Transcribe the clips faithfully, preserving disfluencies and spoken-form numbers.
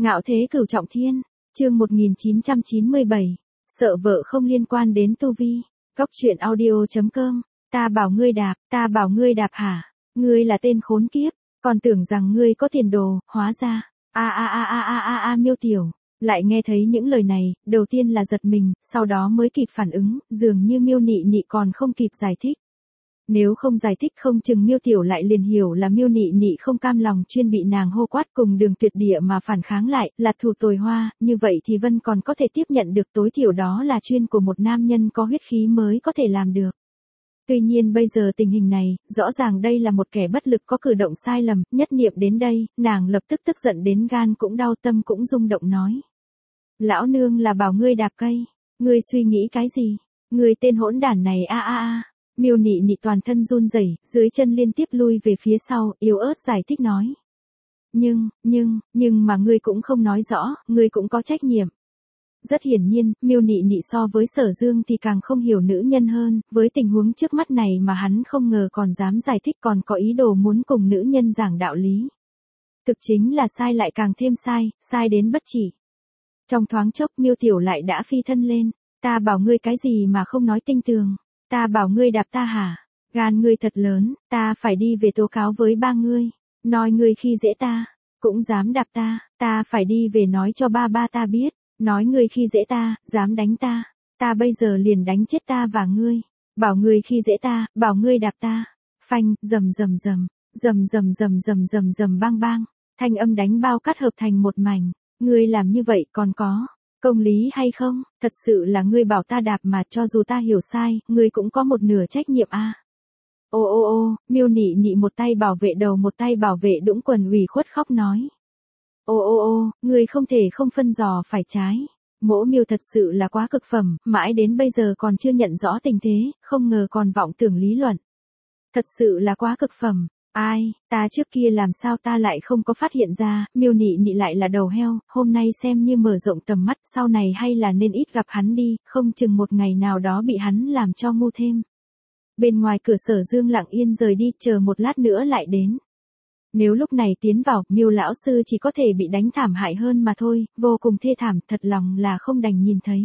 Ngạo thế cửu trọng thiên, chương một nghìn chín trăm chín mươi bảy, sợ vợ không liên quan đến tu vi. Góc truyện audio.com, ta bảo ngươi đạp, ta bảo ngươi đạp hả? Ngươi là tên khốn kiếp, còn tưởng rằng ngươi có tiền đồ, hóa ra, a a a a a a a Miêu Tiểu. Lại nghe thấy những lời này, đầu tiên là giật mình, sau đó mới kịp phản ứng, dường như Miêu Nị Nị còn không kịp giải thích. Nếu không giải thích không chừng Miêu Tiểu lại liền hiểu là Miêu Nị Nị không cam lòng chuyên bị nàng hô quát cùng Đường Tuyệt Địa mà phản kháng lại, là thù tồi hoa, như vậy thì Vân còn có thể tiếp nhận được, tối thiểu đó là chuyên của một nam nhân có huyết khí mới có thể làm được. Tuy nhiên bây giờ tình hình này, rõ ràng đây là một kẻ bất lực có cử động sai lầm, nhất niệm đến đây, nàng lập tức tức giận đến gan cũng đau tâm cũng rung động nói. Lão nương là bảo ngươi đạp cây, ngươi suy nghĩ cái gì? Ngươi tên hỗn đản này a a a. Miêu Nị Nị toàn thân run rẩy, dưới chân liên tiếp lui về phía sau, yếu ớt giải thích nói. Nhưng, nhưng, nhưng mà ngươi cũng không nói rõ, ngươi cũng có trách nhiệm. Rất hiển nhiên, Miêu Nị Nị so với Sở Dương thì càng không hiểu nữ nhân hơn, với tình huống trước mắt này mà hắn không ngờ còn dám giải thích, còn có ý đồ muốn cùng nữ nhân giảng đạo lý. Thực chính là sai lại càng thêm sai, sai đến bất chỉ. Trong thoáng chốc Miêu Tiểu lại đã phi thân lên, ta bảo ngươi cái gì mà không nói tinh tường. Ta bảo ngươi đạp ta hả? Gan ngươi thật lớn, ta phải đi về tố cáo với ba ngươi. Nói ngươi khi dễ ta, cũng dám đạp ta, ta phải đi về nói cho ba ba ta biết. Nói ngươi khi dễ ta, dám đánh ta. Ta bây giờ liền đánh chết ta và ngươi. Bảo ngươi khi dễ ta, bảo ngươi đạp ta. Phanh, rầm rầm rầm, rầm rầm rầm rầm rầm rầm bang bang. Thanh âm đánh bao cát hợp thành một mảnh. Ngươi làm như vậy còn có công lý hay không? Thật sự là ngươi bảo ta đạp mà, cho dù ta hiểu sai, ngươi cũng có một nửa trách nhiệm a. À. Ô ô ô, Miêu Nị Nị một tay bảo vệ đầu một tay bảo vệ đũng quần ủy khuất khóc nói. Ô ô ô, ngươi không thể không phân giò phải trái. Mỗ Miêu thật sự là quá cực phẩm, mãi đến bây giờ còn chưa nhận rõ tình thế, không ngờ còn vọng tưởng lý luận. Thật sự là quá cực phẩm. Ai, ta trước kia làm sao ta lại không có phát hiện ra, Miêu Nị Nị lại là đầu heo, hôm nay xem như mở rộng tầm mắt, sau này hay là nên ít gặp hắn đi, không chừng một ngày nào đó bị hắn làm cho ngu thêm. Bên ngoài cửa Sở Dương lặng yên rời đi, chờ một lát nữa lại đến. Nếu lúc này tiến vào, Miêu lão sư chỉ có thể bị đánh thảm hại hơn mà thôi, vô cùng thê thảm, thật lòng là không đành nhìn thấy.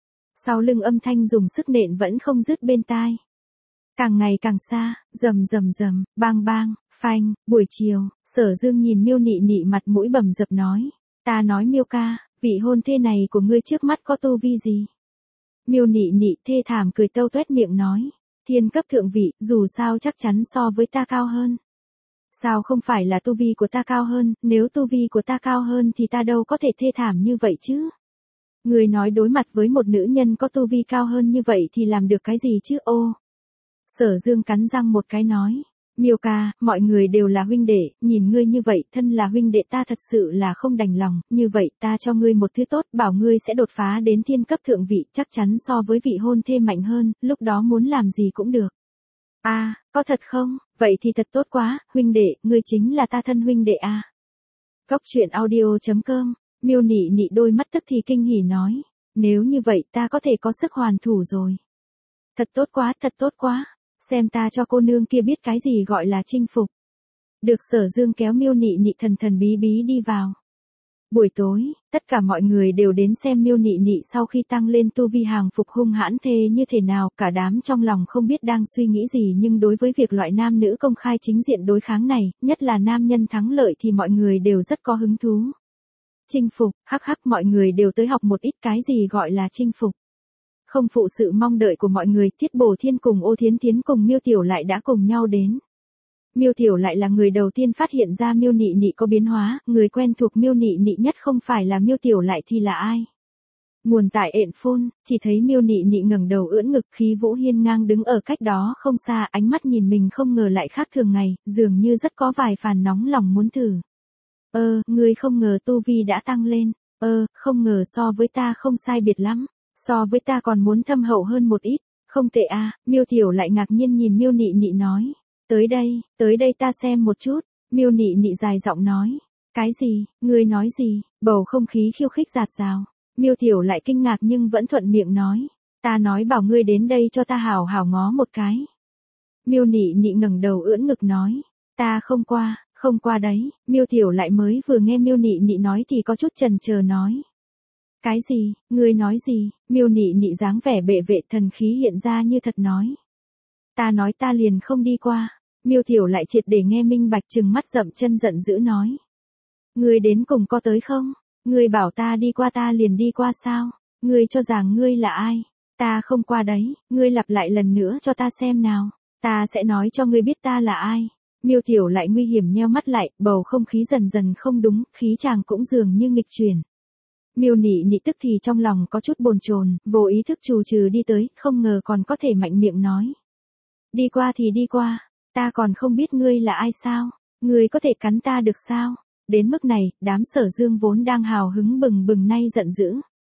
Sau lưng âm thanh dùng sức nện vẫn không dứt bên tai. Càng ngày càng xa, rầm rầm rầm, bang bang, phanh, buổi chiều, Sở Dương nhìn Miêu Nị Nị mặt mũi bầm dập nói, ta nói Miêu ca, vị hôn thê này của ngươi trước mắt có tu vi gì? Miêu Nị Nị thê thảm cười tâu tuét miệng nói, thiên cấp thượng vị, dù sao chắc chắn so với ta cao hơn. Sao không phải là tu vi của ta cao hơn, nếu tu vi của ta cao hơn thì ta đâu có thể thê thảm như vậy chứ? Ngươi nói đối mặt với một nữ nhân có tu vi cao hơn như vậy thì làm được cái gì chứ ô? Sở Dương cắn răng một cái nói, Miêu ca, mọi người đều là huynh đệ, nhìn ngươi như vậy, thân là huynh đệ ta thật sự là không đành lòng, như vậy ta cho ngươi một thứ tốt, bảo ngươi sẽ đột phá đến thiên cấp thượng vị, chắc chắn so với vị hôn thê mạnh hơn, lúc đó muốn làm gì cũng được. A, à, có thật không? Vậy thì thật tốt quá, huynh đệ, ngươi chính là ta thân huynh đệ a. À. Góc truyện audio.com, Miêu Nị Nị đôi mắt tức thì kinh hỉ nói, nếu như vậy ta có thể có sức hoàn thủ rồi. Thật tốt quá, thật tốt quá. Xem ta cho cô nương kia biết cái gì gọi là chinh phục. Được Sở Dương kéo Miêu Nị Nị thần thần bí bí đi vào. Buổi tối, tất cả mọi người đều đến xem Miêu Nị Nị sau khi tăng lên tu vi hàng phục hung hãn thê như thế nào, cả đám trong lòng không biết đang suy nghĩ gì, nhưng đối với việc loại nam nữ công khai chính diện đối kháng này, nhất là nam nhân thắng lợi thì mọi người đều rất có hứng thú. Chinh phục, hắc hắc, mọi người đều tới học một ít cái gì gọi là chinh phục. Không phụ sự mong đợi của mọi người, Thiết Bổ Thiên cùng Ô Thiến Thiến cùng Miêu Tiểu lại đã cùng nhau đến. Miêu Tiểu lại là người đầu tiên phát hiện ra Miêu Nị Nị có biến hóa, người quen thuộc Miêu Nị Nị nhất không phải là Miêu Tiểu lại thì là ai? Nguồn tại ện phôn, chỉ thấy Miêu Nị Nị ngẩng đầu ưỡn ngực, khí vũ hiên ngang đứng ở cách đó không xa, ánh mắt nhìn mình không ngờ lại khác thường ngày, dường như rất có vài phàn nóng lòng muốn thử. Ơ, ngươi không ngờ tu vi đã tăng lên, ơ, không ngờ so với ta không sai biệt lắm. So với ta còn muốn thâm hậu hơn một ít, không tệ a. À, Miêu Tiểu lại ngạc nhiên nhìn Miêu Nị Nị nói, tới đây, tới đây ta xem một chút. Miêu Nị Nị dài giọng nói, cái gì, ngươi nói gì? Bầu không khí khiêu khích rạt rào. Miêu Tiểu lại kinh ngạc nhưng vẫn thuận miệng nói, ta nói bảo ngươi đến đây cho ta hào hào ngó một cái. Miêu Nị Nị ngẩng đầu ưỡn ngực nói, ta không qua, Không qua đấy, Miêu Tiểu lại mới vừa nghe Miêu Nị Nị nói thì có chút chần chờ nói. Cái gì, ngươi nói gì? Miêu Nị Nị dáng vẻ bệ vệ thần khí hiện ra như thật nói. Ta nói ta liền không đi qua. Miêu Tiểu lại triệt để nghe minh bạch, trừng mắt rậm chân giận dữ nói. Ngươi đến cùng có tới không? Ngươi bảo ta đi qua ta liền đi qua sao? Ngươi cho rằng ngươi là ai? Ta không qua đấy, ngươi lặp lại lần nữa cho ta xem nào. Ta sẽ nói cho ngươi biết ta là ai. Miêu Tiểu lại nguy hiểm nheo mắt lại, bầu không khí dần dần không đúng, khí chàng cũng dường như nghịch chuyển. Miêu Nị Nị tức thì trong lòng có chút bồn chồn, vô ý thức trù trừ đi tới, không ngờ còn có thể mạnh miệng nói. Đi qua thì đi qua, ta còn không biết ngươi là ai sao, ngươi có thể cắn ta được sao? Đến mức này, đám Sở Dương vốn đang hào hứng bừng bừng nay giận dữ.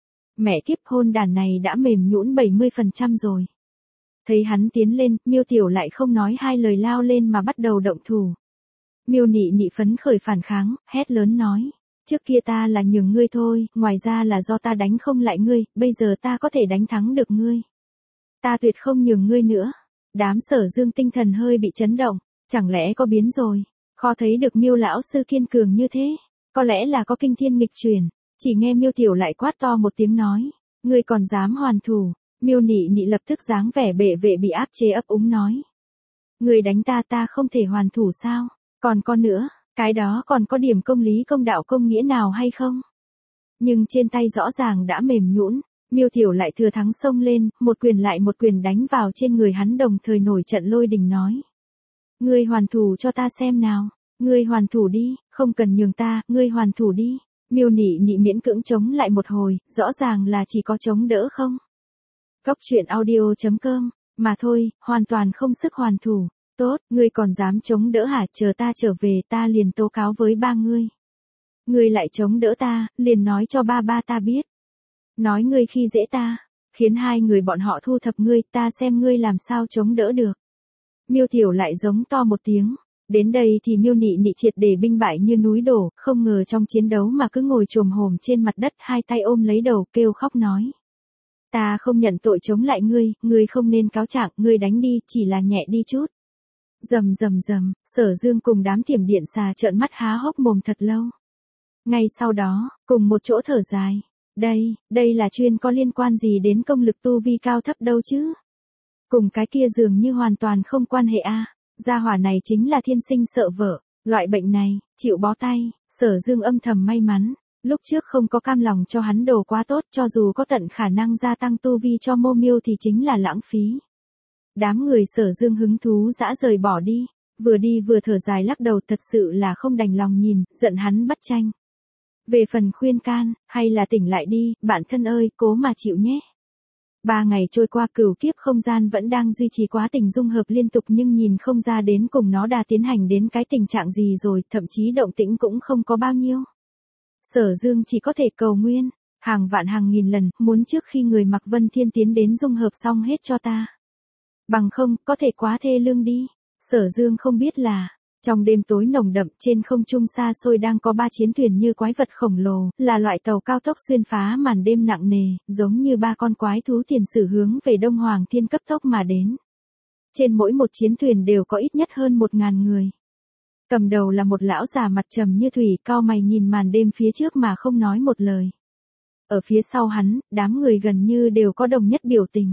Mẹ kiếp, hôn đàn này đã mềm nhũn bảy mươi phần trăm rồi. Thấy hắn tiến lên, Miêu Tiểu lại không nói hai lời lao lên mà bắt đầu động thủ. Miêu Nị Nị phấn khởi phản kháng, hét lớn nói. Trước kia ta là nhường ngươi thôi, ngoài ra là do ta đánh không lại ngươi, bây giờ ta có thể đánh thắng được ngươi. Ta tuyệt không nhường ngươi nữa. Đám Sở Dương tinh thần hơi bị chấn động, chẳng lẽ có biến rồi, khó thấy được Miêu lão sư kiên cường như thế, có lẽ là có kinh thiên nghịch chuyển. Chỉ nghe Miêu Tiểu lại quát to một tiếng nói, ngươi còn dám hoàn thủ. Miêu Nị Nị lập tức dáng vẻ bệ vệ bị áp chế ấp úng nói. Ngươi đánh ta ta không thể hoàn thủ sao, còn con nữa, cái đó còn có điểm công lý công đạo công nghĩa nào hay không? Nhưng trên tay rõ ràng đã mềm nhũn. Miêu Tiểu lại thừa thắng xông lên, một quyền lại một quyền đánh vào trên người hắn, đồng thời nổi trận lôi đình nói. Ngươi hoàn thủ cho ta xem nào, ngươi hoàn thủ đi, không cần nhường ta, ngươi hoàn thủ đi. Miêu Nị Nị miễn cưỡng chống lại một hồi, rõ ràng là chỉ có chống đỡ không. Góc truyện audio chấm com, mà thôi, hoàn toàn không sức hoàn thủ. Tốt, ngươi còn dám chống đỡ hả? Chờ ta trở về ta liền tố cáo với ba ngươi. Ngươi lại chống đỡ ta, liền nói cho ba ba ta biết. Nói ngươi khi dễ ta, khiến hai người bọn họ thu thập ngươi, ta xem ngươi làm sao chống đỡ được. Miêu Tiểu lại giống to một tiếng. Đến đây thì Miêu Nị Nị triệt để binh bại như núi đổ, không ngờ trong chiến đấu mà cứ ngồi chồm hổm trên mặt đất, hai tay ôm lấy đầu, kêu khóc nói. Ta không nhận tội chống lại ngươi, ngươi không nên cáo trạng, ngươi đánh đi, chỉ là nhẹ đi chút. Rầm rầm rầm, Sở Dương cùng đám thiểm điện xà trợn mắt há hốc mồm thật lâu. Ngay sau đó, cùng một chỗ thở dài. Đây, đây là chuyên có liên quan gì đến công lực tu vi cao thấp đâu chứ? Cùng cái kia dường như hoàn toàn không quan hệ a. À. Gia hỏa này chính là thiên sinh sợ vợ, loại bệnh này, chịu bó tay. Sở Dương âm thầm may mắn, lúc trước không có cam lòng cho hắn đồ quá tốt, cho dù có tận khả năng gia tăng tu vi cho Mô Miêu thì chính là lãng phí. Đám người Sở Dương hứng thú dã rời bỏ đi, vừa đi vừa thở dài lắc đầu, thật sự là không đành lòng nhìn, giận hắn bắt tranh. Về phần khuyên can, hay là tỉnh lại đi, bạn thân ơi, cố mà chịu nhé. Ba ngày trôi qua, cửu kiếp không gian vẫn đang duy trì quá trình dung hợp liên tục, nhưng nhìn không ra đến cùng nó đã tiến hành đến cái tình trạng gì rồi, thậm chí động tĩnh cũng không có bao nhiêu. Sở Dương chỉ có thể cầu nguyên, hàng vạn hàng nghìn lần, muốn trước khi người mặc Vân Thiên tiến đến dung hợp xong hết cho ta. Bằng không, có thể quá thê lương đi. Sở Dương không biết là, trong đêm tối nồng đậm, trên không trung xa xôi đang có ba chiến thuyền như quái vật khổng lồ, là loại tàu cao tốc xuyên phá màn đêm nặng nề, giống như ba con quái thú tiền sử hướng về Đông Hoàng Thiên cấp tốc mà đến. Trên mỗi một chiến thuyền đều có ít nhất hơn một ngàn người. Cầm đầu là một lão già mặt trầm như thủy, cau mày nhìn màn đêm phía trước mà không nói một lời. Ở phía sau hắn, đám người gần như đều có đồng nhất biểu tình.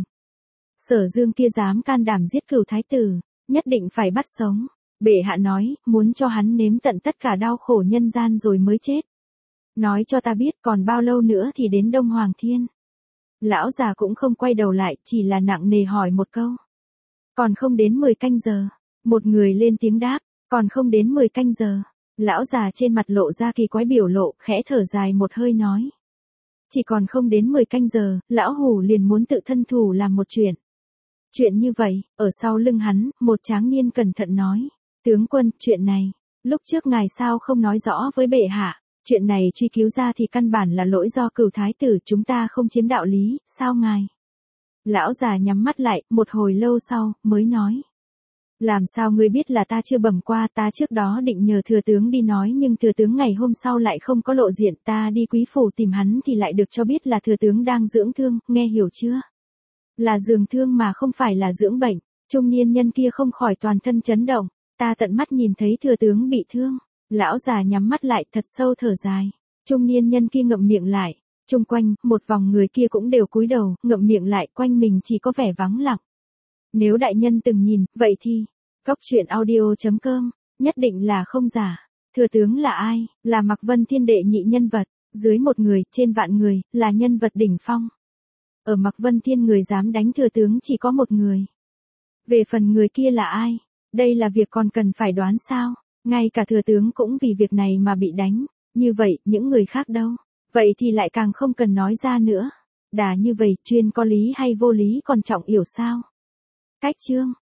Sở Dương kia dám can đảm giết cửu thái tử, nhất định phải bắt sống. Bệ hạ nói, muốn cho hắn nếm tận tất cả đau khổ nhân gian rồi mới chết. Nói cho ta biết còn bao lâu nữa thì đến Đông Hoàng Thiên. Lão già cũng không quay đầu lại, chỉ là nặng nề hỏi một câu. Còn không đến mười canh giờ. Một người lên tiếng đáp, còn không đến mười canh giờ. Lão già trên mặt lộ ra kỳ quái biểu lộ, khẽ thở dài một hơi nói. Chỉ còn không đến mười canh giờ, lão hủ liền muốn tự thân thủ làm một chuyện. Chuyện như vậy, ở sau lưng hắn, một tráng niên cẩn thận nói. Tướng quân, chuyện này, lúc trước ngài sao không nói rõ với bệ hạ, chuyện này truy cứu ra thì căn bản là lỗi do cửu thái tử, chúng ta không chiếm đạo lý, sao ngài? Lão già nhắm mắt lại, một hồi lâu sau, mới nói. Làm sao ngươi biết là ta chưa bẩm qua, ta trước đó định nhờ thừa tướng đi nói nhưng thừa tướng ngày hôm sau lại không có lộ diện, ta đi quý phủ tìm hắn thì lại được cho biết là thừa tướng đang dưỡng thương, nghe hiểu chưa? Là dưỡng thương mà không phải là dưỡng bệnh. Trung niên nhân kia không khỏi toàn thân chấn động. Ta tận mắt nhìn thấy thừa tướng bị thương. Lão già nhắm mắt lại thật sâu thở dài. Trung niên nhân kia ngậm miệng lại. Trung quanh, một vòng người kia cũng đều cúi đầu, ngậm miệng lại, quanh mình chỉ có vẻ vắng lặng. Nếu đại nhân từng nhìn, vậy thì, Cóc truyện audio chấm com, nhất định là không giả. Thừa tướng là ai? Là Mạc Vân Thiên đệ nhị nhân vật, dưới một người, trên vạn người, là nhân vật đỉnh phong. Ở Mạc Vân Thiên người dám đánh thừa tướng chỉ có một người. Về phần người kia là ai? Đây là việc còn cần phải đoán sao? Ngay cả thừa tướng cũng vì việc này mà bị đánh. Như vậy, những người khác đâu? Vậy thì lại càng không cần nói ra nữa. Đã như vậy, chuyên có lý hay vô lý còn trọng yểu sao? Cách chương